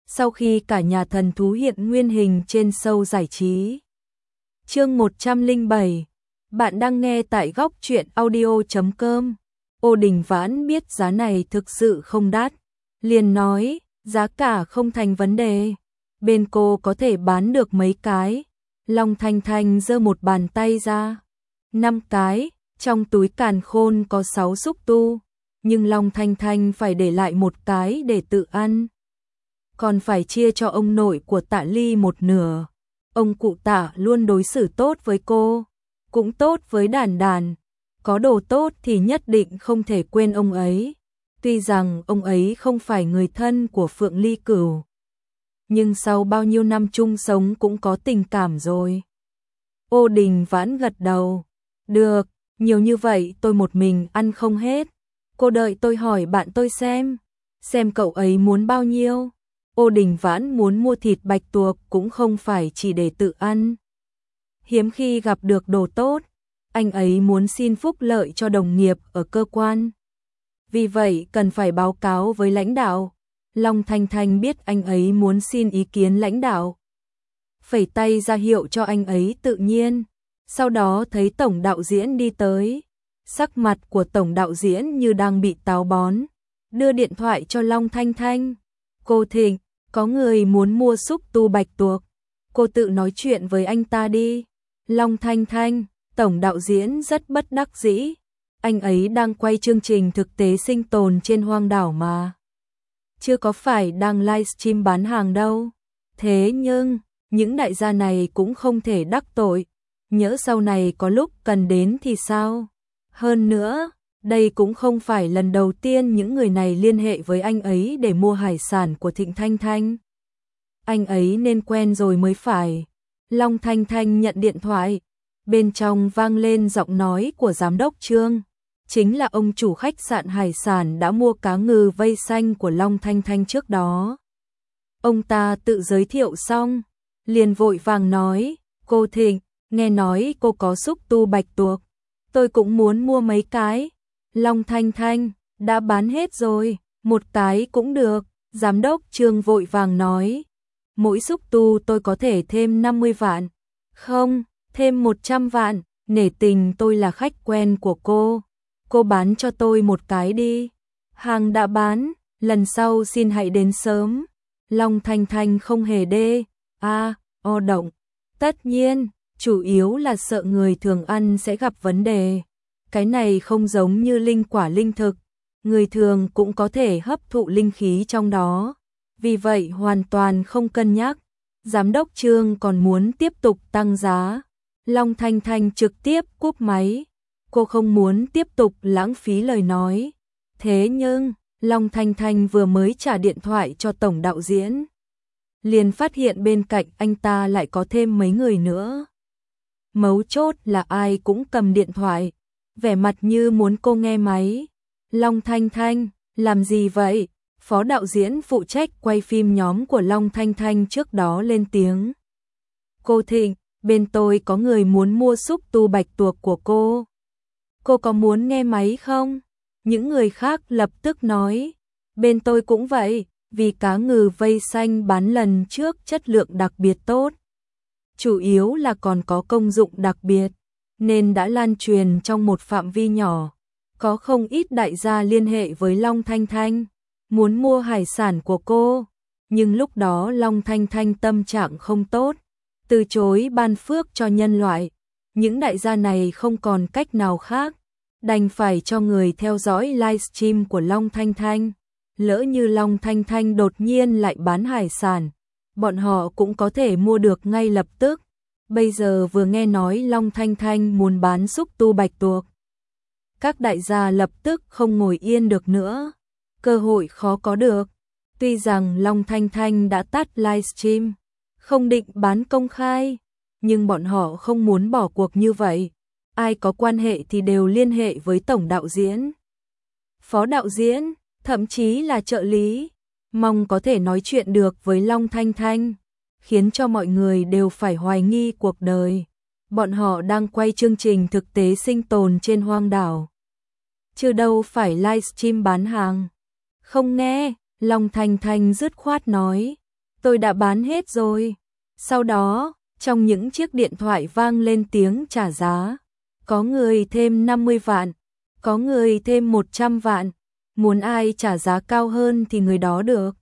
sau khi cả nhà thần thú hiện nguyên hình trên show giải trí. Chương 107. Bạn đang nghe tại góc truyện audio.com. Ô Đình Vãn biết giá này thực sự không đắt, liền nói, giá cả không thành vấn đề, bên cô có thể bán được mấy cái. Long Thanh Thanh giơ một bàn tay ra, 5 cái, trong túi càn khôn có 6 xúc tu, nhưng Long Thanh Thanh phải để lại một cái để tự ăn, còn phải chia cho ông nội của Tạ Ly một nửa. Ông cụ Tạ luôn đối xử tốt với cô, cũng tốt với Đàn Đàn, có đồ tốt thì nhất định không thể quên ông ấy. Tuy rằng ông ấy không phải người thân của Phượng Ly Cửu, nhưng sau bao nhiêu năm chung sống cũng có tình cảm rồi. Ô Đình Vãn gật đầu, được, nhiều như vậy tôi một mình ăn không hết. Cô đợi tôi hỏi bạn tôi xem cậu ấy muốn bao nhiêu. Ô Đình Vãn muốn mua thịt bạch tuộc cũng không phải chỉ để tự ăn. Hiếm khi gặp được đồ tốt, anh ấy muốn xin phúc lợi cho đồng nghiệp ở cơ quan. Vì vậy cần phải báo cáo với lãnh đạo. Long Thanh Thanh biết anh ấy muốn xin ý kiến lãnh đạo, phẩy tay ra hiệu cho anh ấy tự nhiên. Sau đó thấy tổng đạo diễn đi tới, sắc mặt của tổng đạo diễn như đang bị táo bón, đưa điện thoại cho Long Thanh Thanh. Cô Thịnh, có người muốn mua xúc tu bạch tuộc, cô tự nói chuyện với anh ta đi. Long Thanh Thanh, tổng đạo diễn rất bất đắc dĩ, anh ấy đang quay chương trình thực tế sinh tồn trên hoang đảo mà, chưa có phải đang livestream bán hàng đâu. Thế nhưng, những đại gia này cũng không thể đắc tội, nhỡ sau này có lúc cần đến thì sao? Hơn nữa, đây cũng không phải lần đầu tiên những người này liên hệ với anh ấy để mua hải sản của Thịnh Thanh Thanh. Anh ấy nên quen rồi mới phải. Long Thanh Thanh nhận điện thoại, bên trong vang lên giọng nói của giám đốc Trương, chính là ông chủ khách sạn hải sản đã mua cá ngừ vây xanh của Long Thanh Thanh trước đó. Ông ta tự giới thiệu xong, liền vội vàng nói, cô Thịnh, nghe nói cô có xúc tu bạch tuộc, tôi cũng muốn mua mấy cái. Long Thanh Thanh, đã bán hết rồi, một cái cũng được. Giám đốc Trương vội vàng nói, mỗi xúc tu tôi có thể thêm 50 vạn. Không, thêm 100 vạn, nể tình tôi là khách quen của cô bán cho tôi một cái đi. Hàng đã bán, lần sau xin hãy đến sớm. Long Thanh Thanh không hề động. Tất nhiên, chủ yếu là sợ người thường ăn sẽ gặp vấn đề. Cái này không giống như linh quả linh thực, người thường cũng có thể hấp thụ linh khí trong đó. Vì vậy hoàn toàn không cân nhắc. Giám đốc Trương còn muốn tiếp tục tăng giá. Long Thanh Thanh trực tiếp cúp máy. Cô không muốn tiếp tục lãng phí lời nói. Thế nhưng, Long Thanh Thanh vừa mới trả điện thoại cho tổng đạo diễn, liền phát hiện bên cạnh anh ta lại có thêm mấy người nữa. Mấu chốt là ai cũng cầm điện thoại, vẻ mặt như muốn cô nghe máy. Long Thanh Thanh, làm gì vậy? Phó đạo diễn phụ trách quay phim nhóm của Long Thanh Thanh trước đó lên tiếng. Cô Thịnh, bên tôi có người muốn mua xúc tu bạch tuộc của cô. Cô có muốn nghe máy không? Những người khác lập tức nói, bên tôi cũng vậy, vì cá ngừ vây xanh bán lần trước chất lượng đặc biệt tốt. Chủ yếu là còn có công dụng đặc biệt, nên đã lan truyền trong một phạm vi nhỏ. Có không ít đại gia liên hệ với Long Thanh Thanh, muốn mua hải sản của cô. Nhưng lúc đó Long Thanh Thanh tâm trạng không tốt, từ chối ban phước cho nhân loại. Những đại gia này không còn cách nào khác, đành phải cho người theo dõi livestream của Long Thanh Thanh. Lỡ như Long Thanh Thanh đột nhiên lại bán hải sản, bọn họ cũng có thể mua được ngay lập tức. Bây giờ vừa nghe nói Long Thanh Thanh muốn bán xúc tu bạch tuộc, các đại gia lập tức không ngồi yên được nữa. Cơ hội khó có được. Tuy rằng Long Thanh Thanh đã tắt livestream, không định bán công khai, nhưng bọn họ không muốn bỏ cuộc như vậy. Ai có quan hệ thì đều liên hệ với tổng đạo diễn, phó đạo diễn, thậm chí là trợ lý, mong có thể nói chuyện được với Long Thanh Thanh, khiến cho mọi người đều phải hoài nghi cuộc đời. Bọn họ đang quay chương trình thực tế sinh tồn trên hoang đảo, chứ đâu phải livestream bán hàng. Không nghe, Long Thanh Thanh dứt khoát nói, tôi đã bán hết rồi. Sau đó, trong những chiếc điện thoại vang lên tiếng trả giá. Có người thêm 50 vạn, có người thêm 100 vạn. Muốn ai trả giá cao hơn thì người đó được.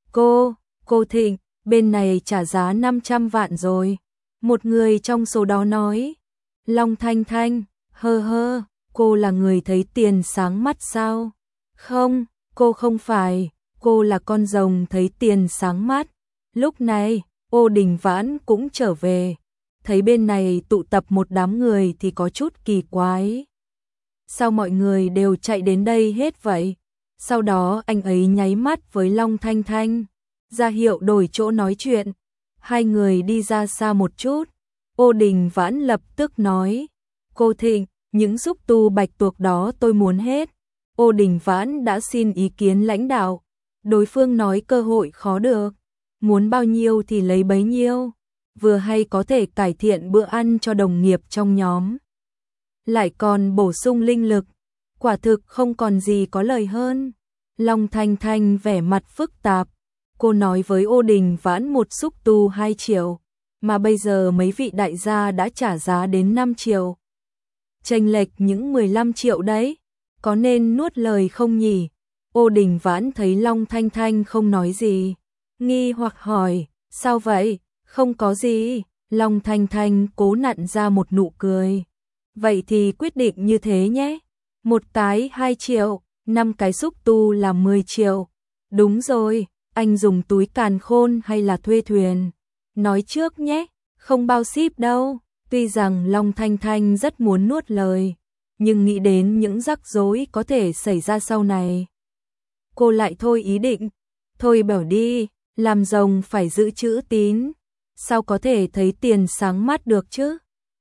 Cô Thịnh, bên này trả giá 500 vạn rồi. Một người trong số đó nói. Long Thanh Thanh, hơ, cô là người thấy tiền sáng mắt sao? Không, cô không phải, cô là con rồng thấy tiền sáng mắt. Lúc này, Ô Đình Vãn cũng trở về. Thấy bên này tụ tập một đám người thì có chút kỳ quái. Sao mọi người đều chạy đến đây hết vậy? Sau đó anh ấy nháy mắt với Long Thanh Thanh, ra hiệu đổi chỗ nói chuyện. Hai người đi ra xa một chút. Ô Đình Vãn lập tức nói, cô Thịnh, những xúc tu bạch tuộc đó tôi muốn hết. Ô Đình Vãn đã xin ý kiến lãnh đạo. Đối phương nói cơ hội khó được. Muốn bao nhiêu thì lấy bấy nhiêu. Vừa hay có thể cải thiện bữa ăn cho đồng nghiệp trong nhóm. Lại còn bổ sung linh lực. Quả thực không còn gì có lời hơn. Long Thanh Thanh vẻ mặt phức tạp. Cô nói với Ô Đình Vãn một xúc tu 2 triệu. Mà bây giờ mấy vị đại gia đã trả giá đến 5 triệu. Chênh lệch những 15 triệu đấy. Có nên nuốt lời không nhỉ? Ô Đình Vãn thấy Long Thanh Thanh không nói gì. Nghi hoặc hỏi, sao vậy? Không có gì. Long Thanh Thanh cố nặn ra một nụ cười. Vậy thì quyết định như thế nhé. Một cái 2 triệu, 5 cái xúc tu là 10 triệu. Đúng rồi, anh dùng túi càn khôn hay là thuê thuyền? Nói trước nhé, không bao ship đâu. Tuy rằng Long Thanh Thanh rất muốn nuốt lời, nhưng nghĩ đến những rắc rối có thể xảy ra sau này. Cô lại thôi ý định. Thôi bảo đi, làm rồng phải giữ chữ tín. Sao có thể thấy tiền sáng mắt được chứ?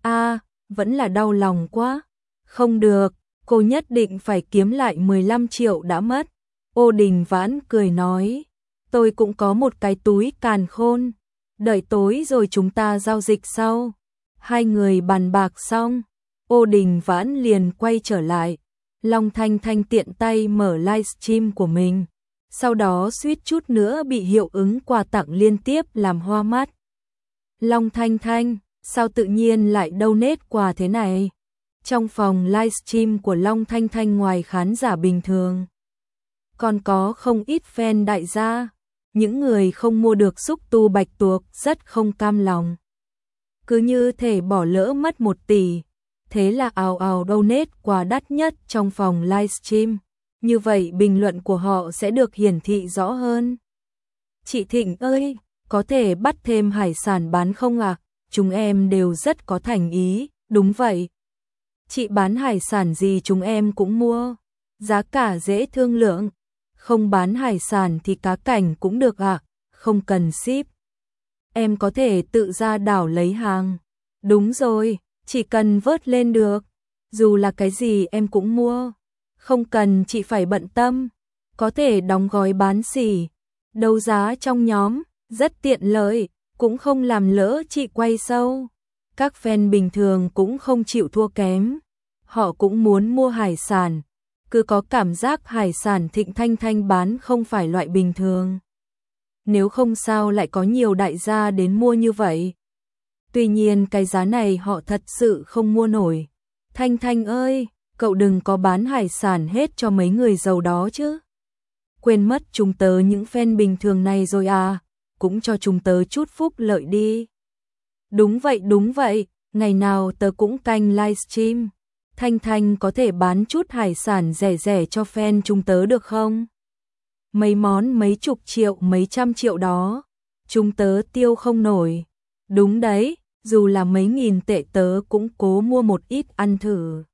Vẫn là đau lòng quá. Không được, cô nhất định phải kiếm lại 15 triệu đã mất. Ô Đình Vãn cười nói, tôi cũng có một cái túi càn khôn. Đợi tối rồi chúng ta giao dịch sau. Hai người bàn bạc xong, Ô Đình Vãn liền quay trở lại. Long Thanh Thanh tiện tay mở livestream của mình. Sau đó suýt chút nữa bị hiệu ứng quà tặng liên tiếp làm hoa mắt. Long Thanh Thanh, sao tự nhiên lại donate quà thế này? Trong phòng livestream của Long Thanh Thanh ngoài khán giả bình thường, còn có không ít fan đại gia. Những người không mua được xúc tu bạch tuộc rất không cam lòng. Cứ như thể bỏ lỡ mất 1 tỷ. Thế là ào ào donate quà đắt nhất trong phòng livestream. Như vậy bình luận của họ sẽ được hiển thị rõ hơn. Chị Thịnh ơi, có thể bắt thêm hải sản bán không ạ? Chúng em đều rất có thành ý. Đúng vậy. Chị bán hải sản gì chúng em cũng mua. Giá cả dễ thương lượng. Không bán hải sản thì cá cảnh cũng được ạ. Không cần ship. Em có thể tự ra đảo lấy hàng. Đúng rồi, chỉ cần vớt lên được. Dù là cái gì em cũng mua. Không cần chị phải bận tâm. Có thể đóng gói bán xỉ. Đấu giá trong nhóm, rất tiện lợi. Cũng không làm lỡ chị quay sâu. Các fan bình thường cũng không chịu thua kém. Họ cũng muốn mua hải sản. Cứ có cảm giác hải sản Thịnh Thanh Thanh bán không phải loại bình thường. Nếu không sao lại có nhiều đại gia đến mua như vậy. Tuy nhiên cái giá này họ thật sự không mua nổi. Thanh Thanh ơi, cậu đừng có bán hải sản hết cho mấy người giàu đó chứ. Quên mất chúng tớ những fan bình thường này rồi à, cũng cho chúng tớ chút phúc lợi đi. Đúng vậy, ngày nào tớ cũng canh livestream. Thanh Thanh có thể bán chút hải sản rẻ rẻ cho fan chúng tớ được không? Mấy món mấy chục triệu mấy trăm triệu đó, chúng tớ tiêu không nổi. Đúng đấy, dù là mấy nghìn tệ tớ cũng cố mua một ít ăn thử.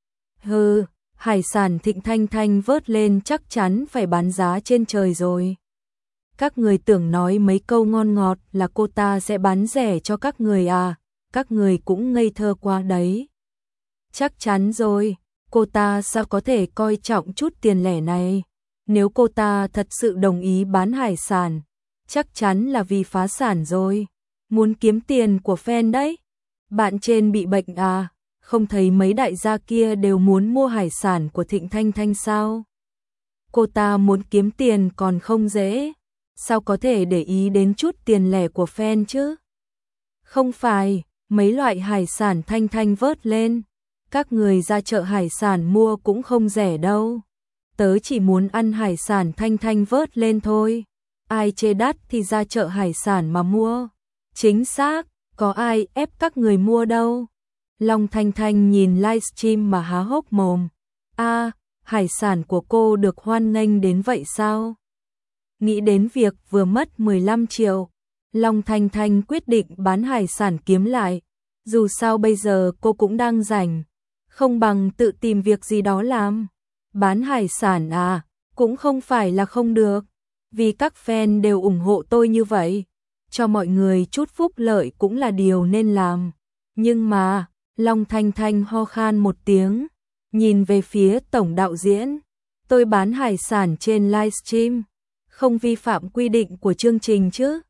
Hừ, hải sản Thịnh Thanh Thanh vớt lên chắc chắn phải bán giá trên trời rồi. Các người tưởng nói mấy câu ngon ngọt là cô ta sẽ bán rẻ cho các người à, các người cũng ngây thơ quá đấy. Chắc chắn rồi, cô ta sao có thể coi trọng chút tiền lẻ này. Nếu cô ta thật sự đồng ý bán hải sản, chắc chắn là vì phá sản rồi. Muốn kiếm tiền của fan đấy. Bạn trên bị bệnh à, không thấy mấy đại gia kia đều muốn mua hải sản của Thịnh Thanh Thanh sao? Cô ta muốn kiếm tiền còn không dễ. sao có thể để ý đến chút tiền lẻ của fan chứ? Không phải, mấy loại hải sản Thanh Thanh vớt lên, các người ra chợ hải sản mua cũng không rẻ đâu. Tớ chỉ muốn ăn hải sản Thanh Thanh vớt lên thôi. Ai chê đắt thì ra chợ hải sản mà mua. Chính xác, có ai ép các người mua đâu. Long Thanh Thanh nhìn livestream mà há hốc mồm. Hải sản của cô được hoan nghênh đến vậy sao? Nghĩ đến việc vừa mất 15 triệu, Long Thanh Thanh quyết định bán hải sản kiếm lại. Dù sao bây giờ cô cũng đang rảnh, không bằng tự tìm việc gì đó làm. Bán hải sản cũng không phải là không được. Vì các fan đều ủng hộ tôi như vậy, cho mọi người chút phúc lợi cũng là điều nên làm. Nhưng mà, Long Thanh Thanh ho khan một tiếng, nhìn về phía tổng đạo diễn. Tôi bán hải sản trên livestream, không vi phạm quy định của chương trình chứ?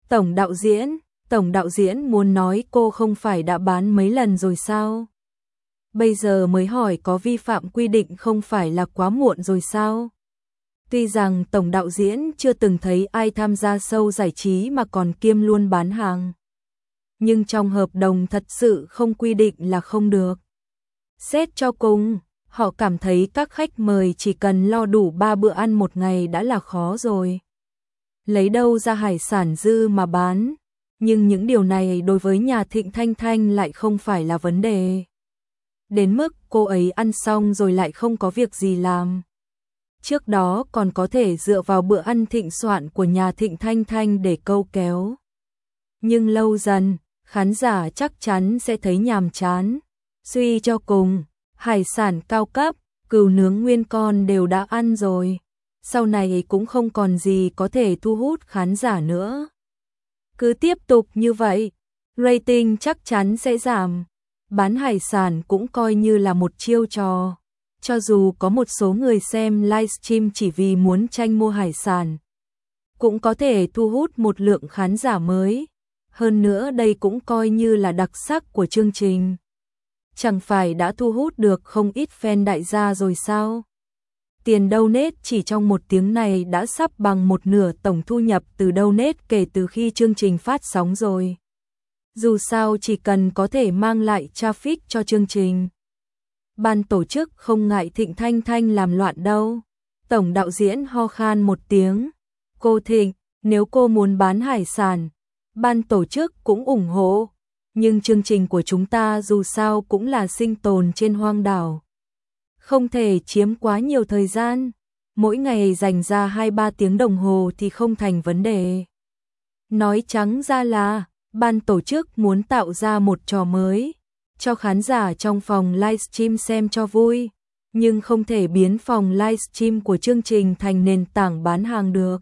Tổng đạo diễn muốn nói cô không phải đã bán mấy lần rồi sao? Bây giờ mới hỏi có vi phạm quy định không phải là quá muộn rồi sao? Tuy rằng tổng đạo diễn chưa từng thấy ai tham gia show giải trí mà còn kiêm luôn bán hàng, nhưng trong hợp đồng thật sự không quy định là không được. Xét cho cùng, họ cảm thấy các khách mời chỉ cần lo đủ 3 bữa ăn một ngày đã là khó rồi. Lấy đâu ra hải sản dư mà bán, nhưng những điều này đối với nhà Thịnh Thanh Thanh lại không phải là vấn đề. Đến mức cô ấy ăn xong rồi lại không có việc gì làm. Trước đó còn có thể dựa vào bữa ăn thịnh soạn của nhà Thịnh Thanh Thanh để câu kéo. Nhưng lâu dần, khán giả chắc chắn sẽ thấy nhàm chán. Suy cho cùng, hải sản cao cấp, cừu nướng nguyên con đều đã ăn rồi. Sau này cũng không còn gì có thể thu hút khán giả nữa. Cứ tiếp tục như vậy, rating chắc chắn sẽ giảm. Bán hải sản cũng coi như là một chiêu trò. Cho dù có một số người xem livestream chỉ vì muốn tranh mua hải sản, cũng có thể thu hút một lượng khán giả mới. Hơn nữa đây cũng coi như là đặc sắc của chương trình. Chẳng phải đã thu hút được không ít fan đại gia rồi sao? Tiền donate chỉ trong 1 tiếng này đã sắp bằng 1/2 tổng thu nhập từ donate kể từ khi chương trình phát sóng rồi. Dù sao chỉ cần có thể mang lại traffic cho chương trình, ban tổ chức không ngại Thịnh Thanh Thanh làm loạn đâu. Tổng đạo diễn ho khan một tiếng. Cô Thịnh, nếu cô muốn bán hải sản, ban tổ chức cũng ủng hộ. Nhưng chương trình của chúng ta dù sao cũng là sinh tồn trên hoang đảo. Không thể chiếm quá nhiều thời gian. Mỗi ngày dành ra 2-3 tiếng đồng hồ thì không thành vấn đề. Nói trắng ra là, ban tổ chức muốn tạo ra một trò mới, cho khán giả trong phòng livestream xem cho vui, nhưng không thể biến phòng livestream của chương trình thành nền tảng bán hàng được.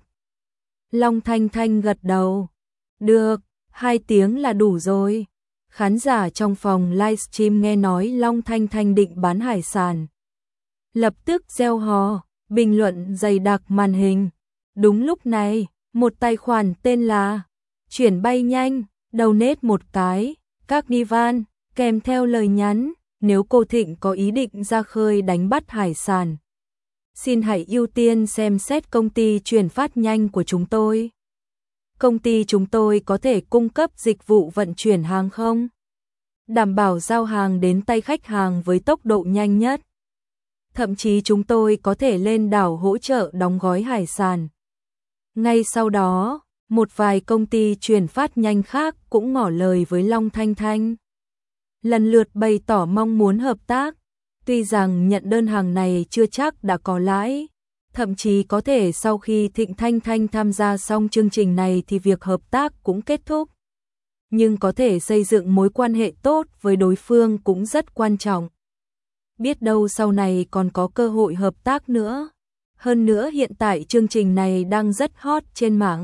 Long Thanh Thanh gật đầu. Được, 2 tiếng là đủ rồi. Khán giả trong phòng livestream nghe nói Long Thanh Thanh định bán hải sản, lập tức reo hò, bình luận dày đặc màn hình. Đúng lúc này, một tài khoản tên là Chuyển Bay Nhanh donate một cái Carnival kèm theo lời nhắn: nếu cô Thịnh có ý định ra khơi đánh bắt hải sản, xin hãy ưu tiên xem xét công ty chuyển phát nhanh của chúng tôi. Công ty chúng tôi có thể cung cấp dịch vụ vận chuyển hàng không, đảm bảo giao hàng đến tay khách hàng với tốc độ nhanh nhất. Thậm chí chúng tôi có thể lên đảo hỗ trợ đóng gói hải sản. Ngay sau đó, một vài công ty chuyển phát nhanh khác cũng ngỏ lời với Long Thanh Thanh, lần lượt bày tỏ mong muốn hợp tác. Tuy rằng nhận đơn hàng này chưa chắc đã có lãi, thậm chí có thể sau khi Thịnh Thanh Thanh tham gia xong chương trình này thì việc hợp tác cũng kết thúc. Nhưng có thể xây dựng mối quan hệ tốt với đối phương cũng rất quan trọng. Biết đâu sau này còn có cơ hội hợp tác nữa. Hơn nữa hiện tại chương trình này đang rất hot trên mạng.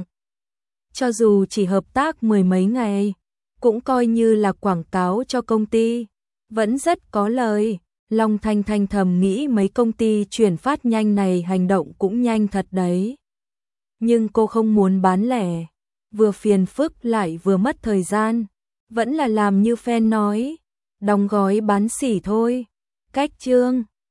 Cho dù chỉ hợp tác 10 mấy ngày, cũng coi như là quảng cáo cho công ty, vẫn rất có lời. Long Thanh Thanh thầm nghĩ mấy công ty chuyển phát nhanh này hành động cũng nhanh thật đấy. Nhưng cô không muốn bán lẻ, vừa phiền phức lại vừa mất thời gian. Vẫn là làm như fan nói, đóng gói bán sỉ thôi. Cách chương